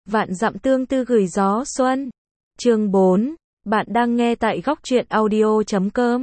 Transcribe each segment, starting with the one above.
Vạn dặm tương tư gửi gió xuân. Chương 4. Bạn đang nghe tại góc truyện audio.com.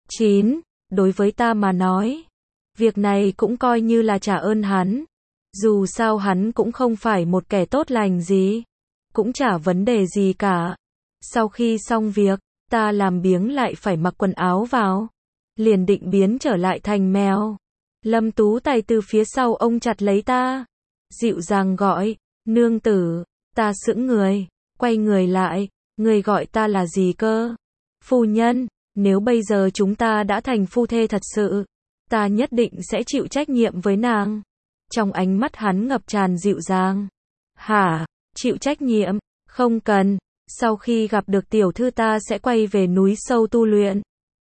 9. Đối với ta mà nói, việc này cũng coi như là trả ơn hắn. Dù sao hắn cũng không phải một kẻ tốt lành gì, cũng chả vấn đề gì cả. Sau khi xong việc, ta làm biếng lại phải mặc quần áo vào, liền định biến trở lại thành mèo. Lâm Tú Tài từ phía sau ông chặt lấy ta, dịu dàng gọi, nương tử. Ta sững người, quay người lại, người gọi ta là gì cơ? Phu nhân, nếu bây giờ chúng ta đã thành phu thê thật sự, ta nhất định sẽ chịu trách nhiệm với nàng. Trong ánh mắt hắn ngập tràn dịu dàng. Hả, chịu trách nhiệm, không cần, sau khi gặp được tiểu thư ta sẽ quay về núi sâu tu luyện.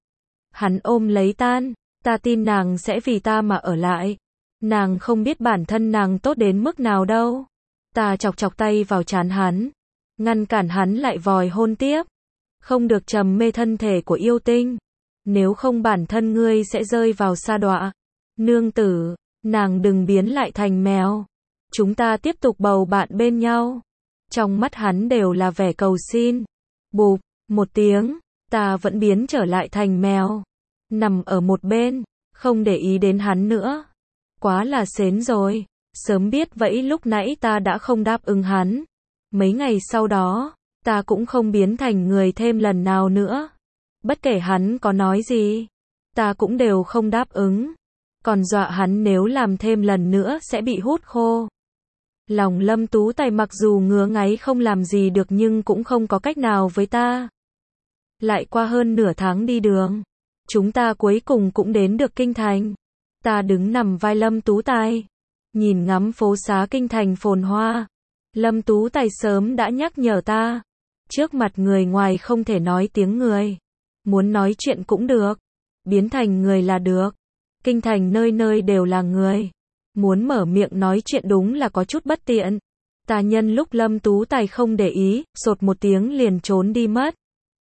Hắn ôm lấy ta tin nàng sẽ vì ta mà ở lại. Nàng không biết bản thân nàng tốt đến mức nào đâu. Ta chọc chọc tay vào trán hắn, ngăn cản hắn lại vòi hôn tiếp. Không được trầm mê thân thể của yêu tinh, nếu không bản thân ngươi sẽ rơi vào sa đọa. Nương tử, nàng đừng biến lại thành mèo. Chúng ta tiếp tục bầu bạn bên nhau. Trong mắt hắn đều là vẻ cầu xin. Bụp, một tiếng, ta vẫn biến trở lại thành mèo. Nằm ở một bên, không để ý đến hắn nữa. Quá là sến rồi. Sớm biết vậy lúc nãy ta đã không đáp ứng hắn. Mấy ngày sau đó, ta cũng không biến thành người thêm lần nào nữa. Bất kể hắn có nói gì, ta cũng đều không đáp ứng. Còn dọa hắn nếu làm thêm lần nữa sẽ bị hút khô. Lòng Lâm Tú Tài mặc dù ngứa ngáy không làm gì được nhưng cũng không có cách nào với ta. Lại qua hơn nửa tháng đi đường, chúng ta cuối cùng cũng đến được kinh thành. Ta đứng nằm vai Lâm Tú Tài, nhìn ngắm phố xá kinh thành phồn hoa. Lâm Tú Tài sớm đã nhắc nhở ta, trước mặt người ngoài không thể nói tiếng người. Muốn nói chuyện cũng được, biến thành người là được. Kinh thành nơi nơi đều là người. Muốn mở miệng nói chuyện đúng là có chút bất tiện. Ta nhân lúc Lâm Tú Tài không để ý, sột một tiếng liền trốn đi mất.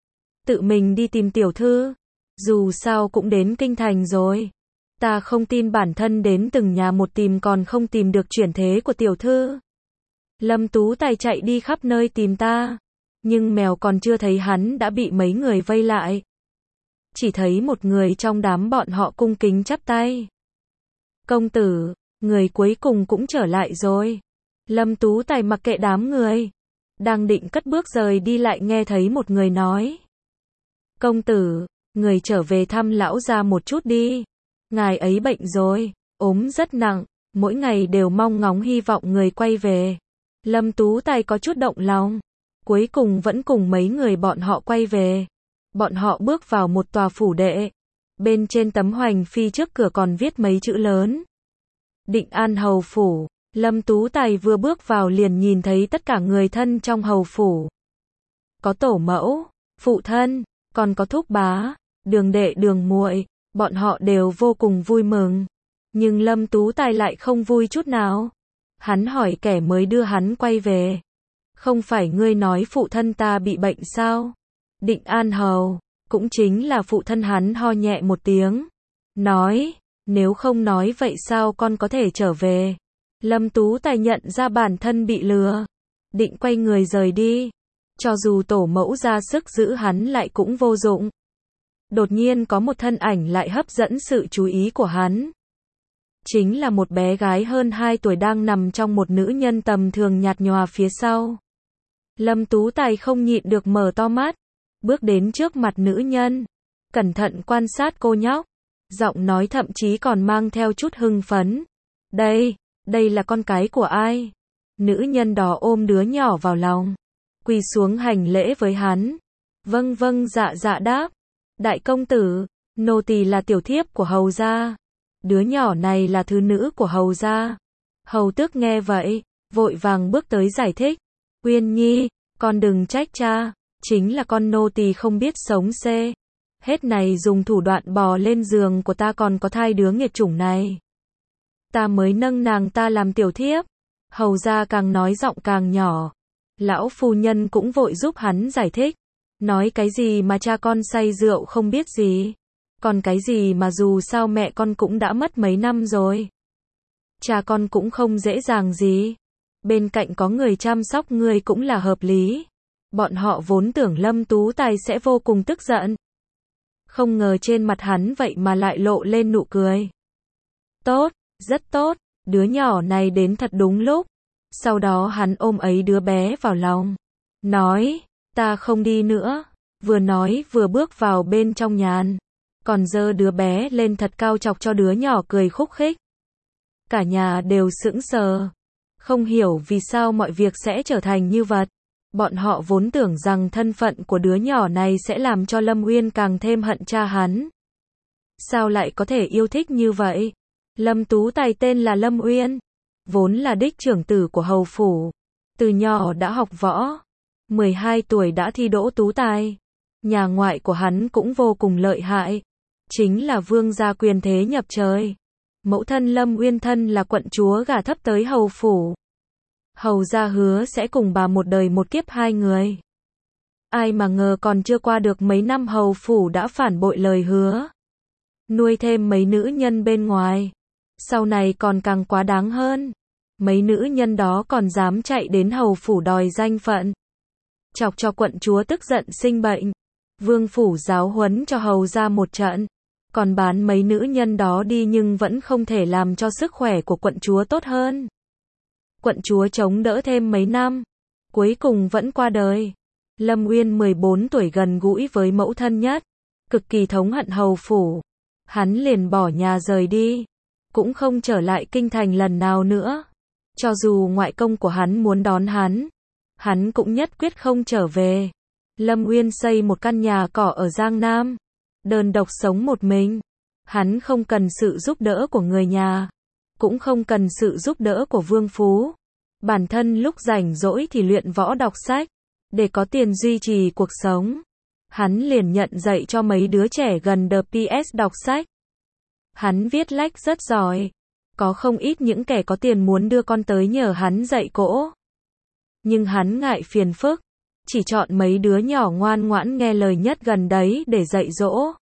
Tự mình đi tìm tiểu thư. Dù sao cũng đến kinh thành rồi. Ta không tin bản thân đến từng nhà một tìm còn không tìm được chuyển thế của tiểu thư. Lâm Tú Tài chạy đi khắp nơi tìm ta. Nhưng mèo còn chưa thấy hắn đã bị mấy người vây lại. Chỉ thấy một người trong đám bọn họ cung kính chắp tay. Công tử, người cuối cùng cũng trở lại rồi. Lâm Tú Tài mặc kệ đám người. Đang định cất bước rời đi lại nghe thấy một người nói. Công tử, người trở về thăm lão gia một chút đi. Ngài ấy bệnh rồi, ốm rất nặng, mỗi ngày đều mong ngóng hy vọng người quay về. Lâm Tú Tài có chút động lòng. Cuối cùng vẫn cùng mấy người bọn họ quay về. Bọn họ bước vào một tòa phủ đệ. Bên trên tấm hoành phi trước cửa còn viết mấy chữ lớn. Định An Hầu Phủ. Lâm Tú Tài vừa bước vào liền nhìn thấy tất cả người thân trong hầu phủ. Có tổ mẫu, phụ thân, còn có thúc bá, đường đệ đường muội. Bọn họ đều vô cùng vui mừng. Nhưng Lâm Tú Tài lại không vui chút nào. Hắn hỏi kẻ mới đưa hắn quay về. Không phải ngươi nói phụ thân ta bị bệnh sao? Định An Hầu, cũng chính là phụ thân hắn ho nhẹ một tiếng. Nói, nếu không nói vậy sao con có thể trở về? Lâm Tú Tài nhận ra bản thân bị lừa. Định quay người rời đi. Cho dù tổ mẫu ra sức giữ hắn lại cũng vô dụng. Đột nhiên có một thân ảnh lại hấp dẫn sự chú ý của hắn. Chính là một bé gái hơn 2 tuổi đang nằm trong một nữ nhân tầm thường nhạt nhòa phía sau. Lâm Tú Tài không nhịn được mở to mắt, bước đến trước mặt nữ nhân, cẩn thận quan sát cô nhóc, giọng nói thậm chí còn mang theo chút hưng phấn. Đây là con cái của ai? Nữ nhân đó ôm đứa nhỏ vào lòng, quỳ xuống hành lễ với hắn. Vâng vâng dạ dạ đáp. Đại công tử, nô tỳ là tiểu thiếp của hầu gia. Đứa nhỏ này là thứ nữ của hầu gia. Hầu tước nghe vậy, vội vàng bước tới giải thích. Uyên Nhi, con đừng trách cha, chính là con nô tỳ không biết sống xê. Hết này dùng thủ đoạn bò lên giường của ta còn có thai đứa nghiệt chủng này. Ta mới nâng nàng ta làm tiểu thiếp. Hầu gia càng nói giọng càng nhỏ. Lão phu nhân cũng vội giúp hắn giải thích. Nói cái gì mà cha con say rượu không biết gì. Còn cái gì mà dù sao mẹ con cũng đã mất mấy năm rồi. Cha con cũng không dễ dàng gì. bên cạnh có người chăm sóc ngươi cũng là hợp lý. Bọn họ vốn tưởng Lâm Tú Tài sẽ vô cùng tức giận. Không ngờ trên mặt hắn vậy mà lại lộ lên nụ cười. Tốt, rất tốt, đứa nhỏ này đến thật đúng lúc. Sau đó hắn ôm ấy đứa bé vào lòng. Nói, ta không đi nữa. Vừa nói vừa bước vào bên trong nhàn. Còn giơ đứa bé lên thật cao chọc cho đứa nhỏ cười khúc khích. Cả nhà đều sững sờ. Không hiểu vì sao mọi việc sẽ trở thành như vậy. Bọn họ vốn tưởng rằng thân phận của đứa nhỏ này sẽ làm cho Lâm Uyên càng thêm hận cha hắn. Sao lại có thể yêu thích như vậy? Lâm Tú Tài tên là Lâm Uyên, vốn là đích trưởng tử của hầu phủ. Từ nhỏ đã học võ, 12 tuổi đã thi đỗ tú tài. Nhà ngoại của hắn cũng vô cùng lợi hại, chính là vương gia quyền thế nhập trời. Mẫu thân Lâm Uyên thân là quận chúa gả thấp tới hầu phủ. Hầu gia hứa sẽ cùng bà một đời một kiếp hai người. Ai mà ngờ còn chưa qua được mấy năm hầu phủ đã phản bội lời hứa. Nuôi thêm mấy nữ nhân bên ngoài. Sau này còn càng quá đáng hơn. Mấy nữ nhân đó còn dám chạy đến hầu phủ đòi danh phận. Chọc cho quận chúa tức giận sinh bệnh. Vương phủ giáo huấn cho hầu gia một trận. Còn bán mấy nữ nhân đó đi nhưng vẫn không thể làm cho sức khỏe của quận chúa tốt hơn. Quận chúa chống đỡ thêm mấy năm, cuối cùng vẫn qua đời. Lâm Uyên 14 tuổi gần gũi với mẫu thân nhất, cực kỳ thống hận hầu phủ. Hắn liền bỏ nhà rời đi, cũng không trở lại kinh thành lần nào nữa. Cho dù ngoại công của hắn muốn đón hắn cũng nhất quyết không trở về. Lâm Uyên xây một căn nhà cỏ ở Giang Nam, đơn độc sống một mình. Hắn không cần sự giúp đỡ của người nhà, cũng không cần sự giúp đỡ của vương phú. Bản thân lúc rảnh rỗi thì luyện võ đọc sách, để có tiền duy trì cuộc sống. Hắn liền nhận dạy cho mấy đứa trẻ gần DPS đọc sách. Hắn viết lách rất giỏi, có không ít những kẻ có tiền muốn đưa con tới nhờ hắn dạy cỗ. Nhưng hắn ngại phiền phức, chỉ chọn mấy đứa nhỏ ngoan ngoãn nghe lời nhất gần đấy để dạy dỗ.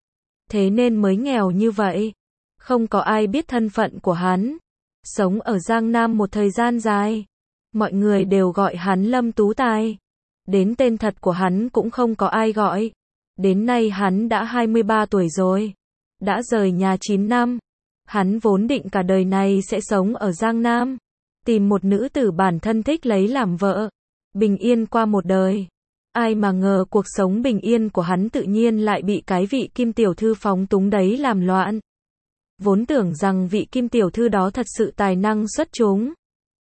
Thế nên mới nghèo như vậy. Không có ai biết thân phận của hắn. Sống ở Giang Nam một thời gian dài, mọi người đều gọi hắn Lâm Tú Tài. Đến tên thật của hắn cũng không có ai gọi. Đến nay hắn đã 23 tuổi rồi, đã rời nhà 9 năm. Hắn vốn định cả đời này sẽ sống ở Giang Nam, tìm một nữ tử bản thân thích lấy làm vợ, bình yên qua một đời. Ai mà ngờ cuộc sống bình yên của hắn tự nhiên lại bị cái vị Kim tiểu thư phóng túng đấy làm loạn. Vốn tưởng rằng vị Kim tiểu thư đó thật sự tài năng xuất chúng.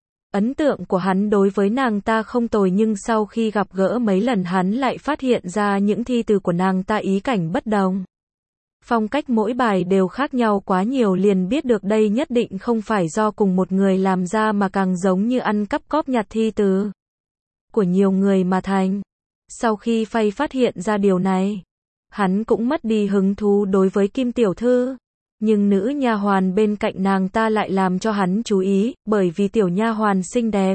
Ấn tượng của hắn đối với nàng ta không tồi, nhưng sau khi gặp gỡ mấy lần hắn lại phát hiện ra những thi từ của nàng ta ý cảnh bất đồng. Phong cách mỗi bài đều khác nhau quá nhiều, liền biết được đây nhất định không phải do cùng một người làm ra mà càng giống như ăn cắp cóp nhặt thi từ của nhiều người mà thành. Sau khi phát hiện ra điều này, hắn cũng mất đi hứng thú đối với Kim tiểu thư. Nhưng nữ nha hoàn bên cạnh nàng ta lại làm cho hắn chú ý, bởi vì tiểu nha hoàn xinh đẹp,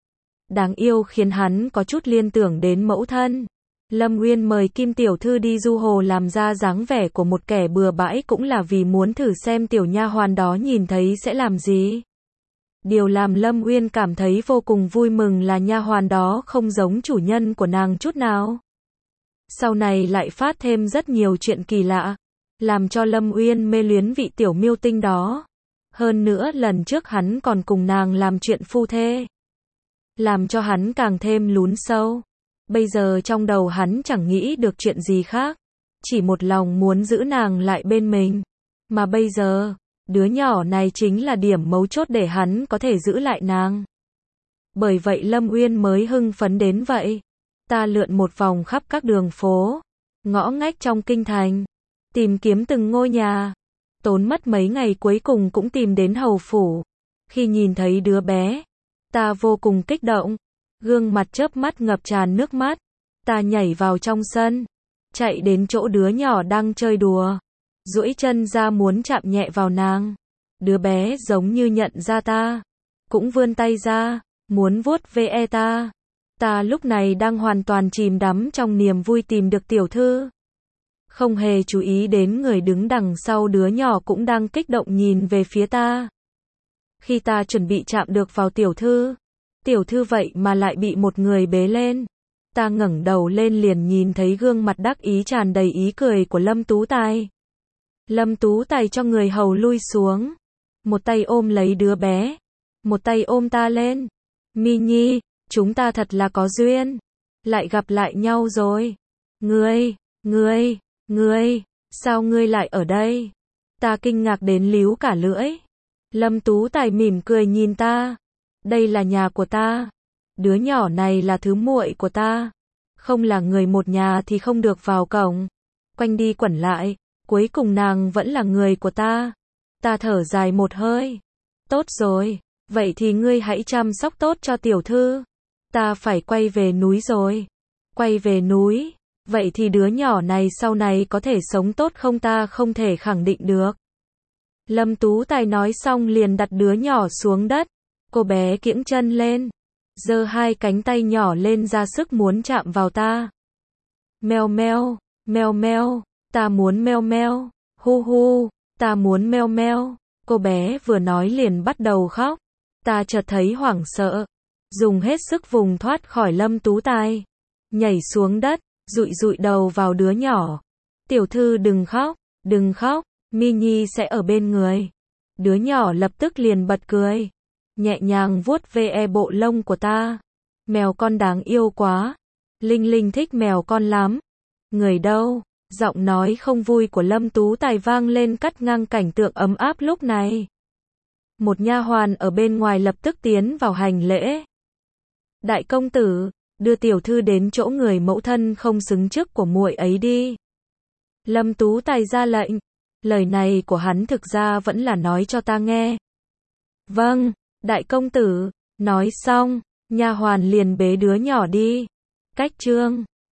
đáng yêu khiến hắn có chút liên tưởng đến mẫu thân. Lâm Uyên mời Kim tiểu thư đi du hồ làm ra dáng vẻ của một kẻ bừa bãi cũng là vì muốn thử xem tiểu nha hoàn đó nhìn thấy sẽ làm gì. Điều làm Lâm Uyên cảm thấy vô cùng vui mừng là nha hoàn đó không giống chủ nhân của nàng chút nào. Sau này lại phát thêm rất nhiều chuyện kỳ lạ, làm cho Lâm Uyên mê luyến vị tiểu miêu tinh đó. Hơn nữa lần trước hắn còn cùng nàng làm chuyện phu thê, làm cho hắn càng thêm lún sâu. Bây giờ trong đầu hắn chẳng nghĩ được chuyện gì khác, chỉ một lòng muốn giữ nàng lại bên mình. Mà bây giờ, đứa nhỏ này chính là điểm mấu chốt để hắn có thể giữ lại nàng. Bởi vậy Lâm Uyên mới hưng phấn đến vậy. Ta lượn một vòng khắp các đường phố, ngõ ngách trong kinh thành, tìm kiếm từng ngôi nhà. Tốn mất mấy ngày cuối cùng cũng tìm đến hầu phủ. Khi nhìn thấy đứa bé, ta vô cùng kích động, gương mặt chớp mắt ngập tràn nước mắt. Ta nhảy vào trong sân, chạy đến chỗ đứa nhỏ đang chơi đùa, duỗi chân ra muốn chạm nhẹ vào nàng. Đứa bé giống như nhận ra ta, cũng vươn tay ra, muốn vuốt ve ta. Ta lúc này đang hoàn toàn chìm đắm trong niềm vui tìm được tiểu thư, không hề chú ý đến người đứng đằng sau đứa nhỏ cũng đang kích động nhìn về phía ta. Khi ta chuẩn bị chạm được vào tiểu thư, Tiểu thư vậy mà lại bị một người bế lên. Ta ngẩng đầu lên liền nhìn thấy gương mặt đắc ý tràn đầy ý cười của Lâm Tú Tài. Lâm Tú Tài cho người hầu lui xuống. Một tay ôm lấy đứa bé. Một tay ôm ta lên. Mi Nhi, chúng ta thật là có duyên. Lại gặp lại nhau rồi. Ngươi, sao ngươi lại ở đây? Ta kinh ngạc đến líu cả lưỡi. Lâm Tú Tài mỉm cười nhìn ta. Đây là nhà của ta. Đứa nhỏ này là thứ muội của ta. Không là người một nhà thì không được vào cổng. Quanh đi quẩn lại, cuối cùng nàng vẫn là người của ta. Ta thở dài một hơi. Tốt rồi, vậy thì ngươi hãy chăm sóc tốt cho tiểu thư. Ta phải quay về núi rồi. Quay về núi, vậy thì đứa nhỏ này sau này có thể sống tốt không ta không thể khẳng định được. Lâm Tú Tài nói xong liền đặt đứa nhỏ xuống đất. Cô bé kiễng chân lên, giơ hai cánh tay nhỏ lên ra sức muốn chạm vào ta. Meo meo, meo meo, ta muốn meo meo, hu hu, ta muốn meo meo. Cô bé vừa nói liền bắt đầu khóc. Ta chợt thấy hoảng sợ, dùng hết sức vùng thoát khỏi Lâm Tú Tài, nhảy xuống đất, dụi đầu vào đứa nhỏ. Tiểu thư đừng khóc, Mi Nhi sẽ ở bên người. Đứa nhỏ lập tức liền bật cười, nhẹ nhàng vuốt ve bộ lông của ta. Mèo con đáng yêu quá. Linh Linh thích mèo con lắm. Người đâu? Giọng nói không vui của Lâm Tú Tài vang lên cắt ngang cảnh tượng ấm áp lúc này. Một nha hoàn ở bên ngoài lập tức tiến vào hành lễ. Đại công tử, đưa tiểu thư đến chỗ người mẫu thân không xứng chức của muội ấy đi. Lâm Tú Tài ra lệnh. Lời này của hắn thực ra vẫn là nói cho ta nghe. Vâng, đại công tử. Nói xong, nha hoàn liền bế đứa nhỏ đi. Cách chương